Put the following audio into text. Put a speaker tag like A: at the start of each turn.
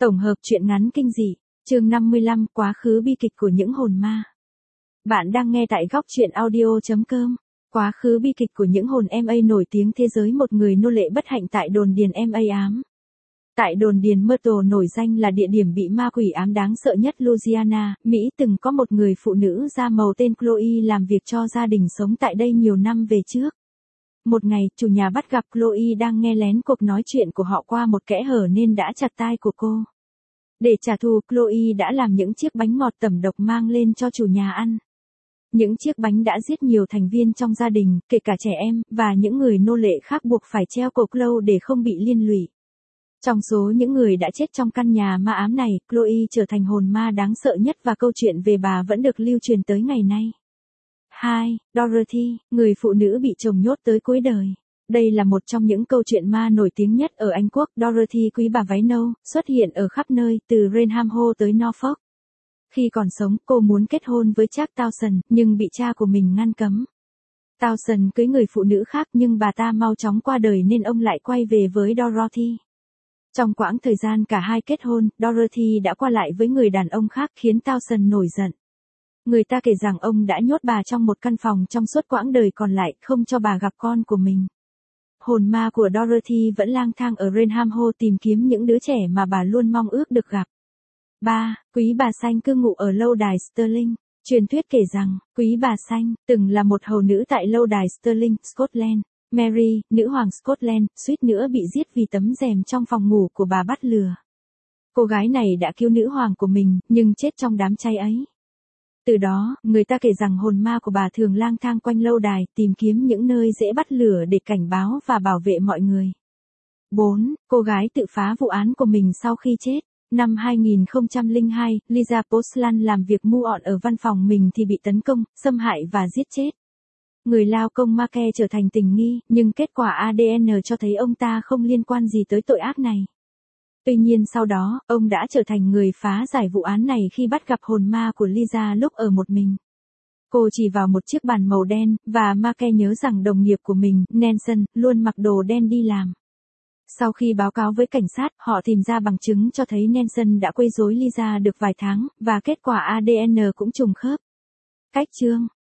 A: Tổng hợp truyện ngắn kinh dị, chương 55, quá khứ bi kịch của những hồn ma. Bạn đang nghe tại góc truyện audio.com. Quá khứ bi kịch của những hồn MA nổi tiếng thế giới. Một người nô lệ bất hạnh tại đồn điền MA ám. Tại đồn điền Myrtle nổi danh là địa điểm bị ma quỷ ám đáng sợ nhất Louisiana, Mỹ, từng có một người phụ nữ da màu tên Chloe làm việc cho gia đình sống tại đây nhiều năm về trước. Một ngày, chủ nhà bắt gặp Chloe đang nghe lén cuộc nói chuyện của họ qua một kẽ hở nên đã chặt tai của cô. Để trả thù, Chloe đã làm những chiếc bánh ngọt tẩm độc mang lên cho chủ nhà ăn. Những chiếc bánh đã giết nhiều thành viên trong gia đình, kể cả trẻ em, và những người nô lệ khác buộc phải treo cổ Chloe để không bị liên lụy. Trong số những người đã chết trong căn nhà ma ám này, Chloe trở thành hồn ma đáng sợ nhất và câu chuyện về bà vẫn được lưu truyền tới ngày nay. 2. Dorothy, người phụ nữ bị chồng nhốt tới cuối đời. Đây là một trong những câu chuyện ma nổi tiếng nhất ở Anh Quốc. Dorothy, quý bà váy nâu, xuất hiện ở khắp nơi, từ Rainham Hall tới Norfolk. Khi còn sống, cô muốn kết hôn với Jack Towson, nhưng bị cha của mình ngăn cấm. Towson cưới người phụ nữ khác nhưng bà ta mau chóng qua đời nên ông lại quay về với Dorothy. Trong quãng thời gian cả hai kết hôn, Dorothy đã qua lại với người đàn ông khác khiến Towson nổi giận. Người ta kể rằng ông đã nhốt bà trong một căn phòng trong suốt quãng đời còn lại, không cho bà gặp con của mình. Hồn ma của Dorothy vẫn lang thang ở Rainham Hall tìm kiếm những đứa trẻ mà bà luôn mong ước được gặp. 3. Quý bà xanh cư ngụ ở lâu đài Stirling. Truyền thuyết kể rằng, quý bà xanh, từng là một hầu nữ tại lâu đài Stirling, Scotland. Mary, nữ hoàng Scotland, suýt nữa bị giết vì tấm rèm trong phòng ngủ của bà bắt lừa. Cô gái này đã cứu nữ hoàng của mình, nhưng chết trong đám cháy ấy. Từ đó, người ta kể rằng hồn ma của bà thường lang thang quanh lâu đài, tìm kiếm những nơi dễ bắt lửa để cảnh báo và bảo vệ mọi người. 4. Cô gái tự phá vụ án của mình sau khi chết. Năm 2002, Lisa Poslan làm việc muộn ở văn phòng mình thì bị tấn công, xâm hại và giết chết. Người lao công Marke trở thành tình nghi, nhưng kết quả ADN cho thấy ông ta không liên quan gì tới tội ác này. Tuy nhiên sau đó, ông đã trở thành người phá giải vụ án này khi bắt gặp hồn ma của Lisa lúc ở một mình. Cô chỉ vào một chiếc bàn màu đen, và Marke nhớ rằng đồng nghiệp của mình, Nelson, luôn mặc đồ đen đi làm. Sau khi báo cáo với cảnh sát, họ tìm ra bằng chứng cho thấy Nelson đã quấy rối Lisa được vài tháng, và kết quả ADN cũng trùng khớp. Cách chương